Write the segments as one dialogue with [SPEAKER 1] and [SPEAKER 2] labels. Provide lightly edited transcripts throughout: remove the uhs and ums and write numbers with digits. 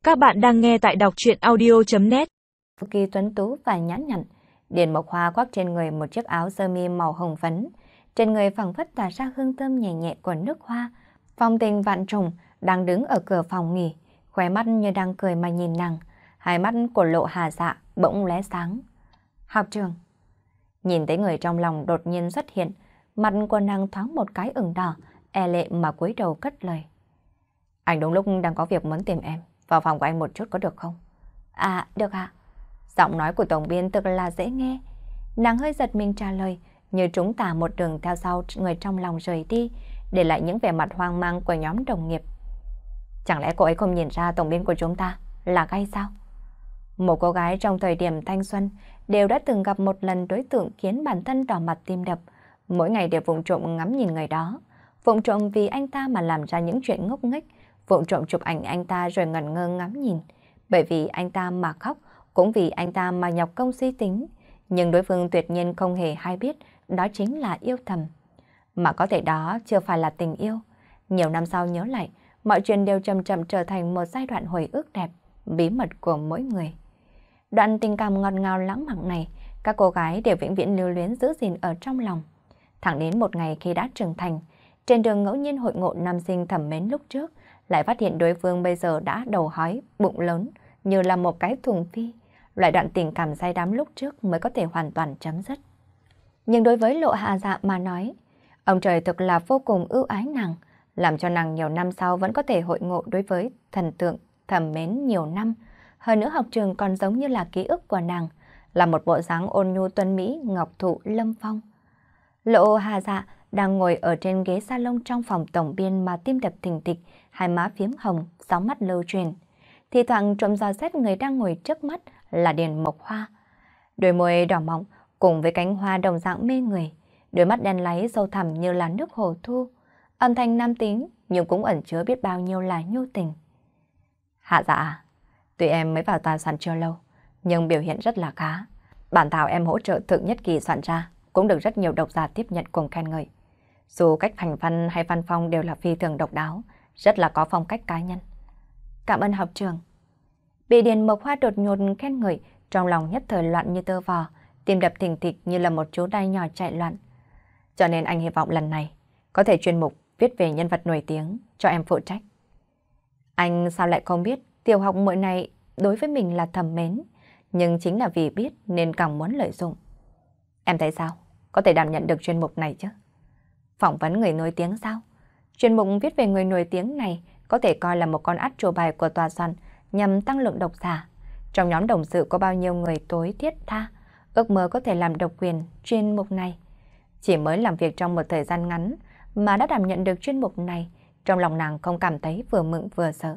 [SPEAKER 1] Các bạn đang nghe tại đọc truyện audio.net.
[SPEAKER 2] Kỳ tuấn tú và nhã nhặn, Điền Mộc Hoa khoác trên người một chiếc áo sơ mi màu hồng phấn, trên người phảng phất tỏa ra hương thơm nhẹ nhẹ của nước hoa. Phong Tình vạn trùng đang đứng ở cửa phòng nghỉ, khóe mắt như đang cười mà nhìn nàng, hai mắt của Lộ Hà Dạ bỗng lóe sáng. Học trường. Nhìn thấy người trong lòng đột nhiên xuất hiện, mặt của nàng thoáng một cái ửng đỏ, e lệ mà cúi đầu cất lời. Anh đúng lúc đang có việc muốn tìm em, vào phòng của anh một chút có được không? À, được ạ. Giọng nói của tổng biên thực là dễ nghe. Nàng hơi giật mình trả lời, như chúng ta một đường theo sau người trong lòng rời đi, để lại những vẻ mặt hoang mang của nhóm đồng nghiệp. Chẳng lẽ cô ấy không nhìn ra tổng biên của chúng ta là gay sao? Một cô gái trong thời điểm thanh xuân đều đã từng gặp một lần đối tượng khiến bản thân đỏ mặt tim đập, mỗi ngày đều vụng trộm ngắm nhìn người đó, vụng trộm vì anh ta mà làm ra những chuyện ngốc nghếch, vụng trộm chụp ảnh anh ta rồi ngẩn ngơ ngắm nhìn, bởi vì anh ta mà khóc, cũng vì anh ta mà nhọc công suy tính, nhưng đối phương tuyệt nhiên không hề hay biết đó chính là yêu thầm. Mà có thể đó chưa phải là tình yêu. Nhiều năm sau nhớ lại, mọi chuyện đều chậm chậm trở thành một giai đoạn hồi ức đẹp, bí mật của mỗi người. Đoạn tình cảm ngọt ngào lãng mạn này, các cô gái đều vĩnh viễn lưu luyến giữ gìn ở trong lòng. Thẳng đến một ngày khi đã trưởng thành, trên đường ngẫu nhiên hội ngộ nam sinh thầm mến lúc trước, lại phát hiện đối phương bây giờ đã đầu hói, bụng lớn, như là một cái thùng phi. Loại đoạn tình cảm say đắm lúc trước mới có thể hoàn toàn chấm dứt. Nhưng đối với Lộ Hà Dạ mà nói, ông trời thực là vô cùng ưu ái nàng, làm cho nàng nhiều năm sau vẫn có thể hội ngộ đối với thần tượng thầm mến nhiều năm. Hơn nữa học trường còn giống như là ký ức của nàng, là một bộ dáng ôn nhu tuấn mỹ ngọc thụ lâm phong. Lộ Hà Dạ đang ngồi ở trên ghế salon trong phòng tổng biên mà tim đập thình thịch, hai má phiếm hồng, sóng mắt lưu truyền. Thì thoảng trộm dò xét người đang ngồi trước mắt là Điền Mộc Hoa. Đôi môi đỏ mọng cùng với cánh hoa đồng dạng mê người, đôi mắt đen láy sâu thẳm như là nước hồ thu, âm thanh nam tính nhưng cũng ẩn chứa biết bao nhiêu là nhu tình. Hạ Dạ, tuy em mới vào tòa soạn chưa lâu, nhưng biểu hiện rất là khá. Bản thảo em hỗ trợ thượng nhất kỳ soạn ra cũng được rất nhiều độc giả tiếp nhận cùng khen ngợi. Dù cách hành văn hay văn phong đều là phi thường độc đáo, rất là có phong cách cá nhân. Cảm ơn học trường. Bị Điền Mộc Hoa đột ngột khen ngợi, trong lòng nhất thời loạn như tơ vò, tim đập thình thịch như là một chú đai nhỏ chạy loạn. Cho nên anh hy vọng lần này có thể chuyên mục viết về nhân vật nổi tiếng cho em phụ trách. Anh sao lại không biết tiểu học muội này đối với mình là thầm mến, nhưng chính là vì biết nên càng muốn lợi dụng. Em thấy sao? Có thể đảm nhận được chuyên mục này chứ? Phỏng vấn người nổi tiếng sao? Chuyên mục viết về người nổi tiếng này có thể coi là một con át chủ bài của tòa soạn nhằm tăng lượng độc giả. Trong nhóm đồng sự có bao nhiêu người tối thiết tha, ước mơ có thể làm độc quyền chuyên mục này. Chỉ mới làm việc trong một thời gian ngắn mà đã đảm nhận được chuyên mục này, trong lòng nàng không cảm thấy vừa mừng vừa sợ.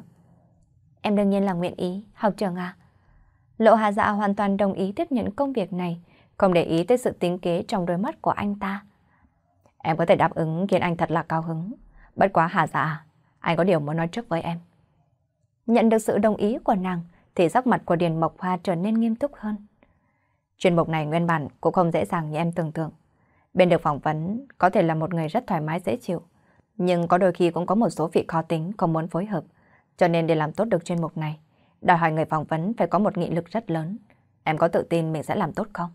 [SPEAKER 2] Em đương nhiên là nguyện ý, học trường à. Lộ Hà Dạ hoàn toàn đồng ý tiếp nhận công việc này, không để ý tới sự tính kế trong đôi mắt của anh ta. Em có thể đáp ứng khiến anh thật là cao hứng. Bất quá Hà Dạ, anh có điều muốn nói trước với em. Nhận được sự đồng ý của nàng, thì sắc mặt của Điền Mộc Hoa trở nên nghiêm túc hơn. Chuyên mục này nguyên bản cũng không dễ dàng như em tưởng tượng. Bên được phỏng vấn có thể là một người rất thoải mái dễ chịu, nhưng có đôi khi cũng có một số vị khó tính không muốn phối hợp. Cho nên để làm tốt được chuyên mục này, đòi hỏi người phỏng vấn phải có một nghị lực rất lớn. Em có tự tin mình sẽ làm tốt không?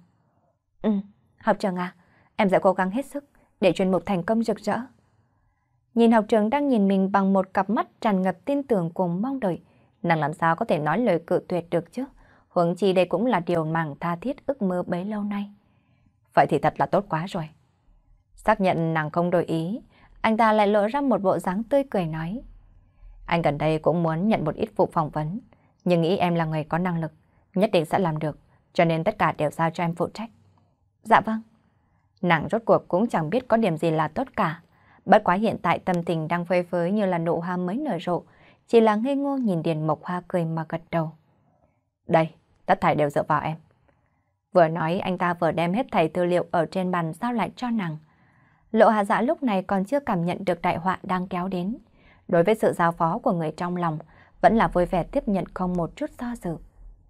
[SPEAKER 2] Học trường à, em sẽ cố gắng hết sức để chuyên mục thành công rực rỡ. Nhìn học trường đang nhìn mình bằng một cặp mắt tràn ngập tin tưởng cùng mong đợi, nàng làm sao có thể nói lời cự tuyệt được chứ? Huống chi đây cũng là điều nàng tha thiết ước mơ bấy lâu nay. Vậy thì thật là tốt quá rồi. Xác nhận nàng không đổi ý, anh ta lại lộ ra một bộ dáng tươi cười nói. Anh gần đây cũng muốn nhận một ít vụ phỏng vấn, nhưng nghĩ em là người có năng lực, nhất định sẽ làm được, cho nên tất cả đều giao cho em phụ trách. Dạ vâng. Nàng rốt cuộc cũng chẳng biết có điểm gì là tốt cả. Bất quá hiện tại tâm tình đang phơi phới như là nụ hoa mới nở rộ, chỉ là ngây ngô nhìn Điền Mộc Hoa cười mà gật đầu. Đây, tất thảy đều dựa vào em. Vừa nói anh ta vừa đem hết thảy tư liệu ở trên bàn giao lại cho nàng. Lộ Hà Dạ lúc này còn chưa cảm nhận được đại họa đang kéo đến. Đối với sự giao phó của người trong lòng, vẫn là vui vẻ tiếp nhận không một chút do dự.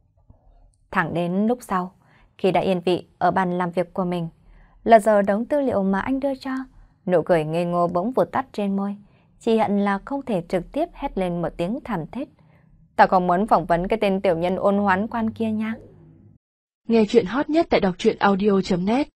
[SPEAKER 2] Thẳng đến lúc sau, khi đã yên vị ở bàn làm việc của mình, là giờ đống tư liệu mà anh đưa cho, nụ cười ngây ngô bỗng vụt tắt trên môi, chỉ hận là không thể trực tiếp hét lên một tiếng thảm thiết. ta còn muốn phỏng vấn cái tên tiểu nhân ôn hoán quan kia nha.
[SPEAKER 1] Nghe chuyện hot nhất tại đọc truyện audio.net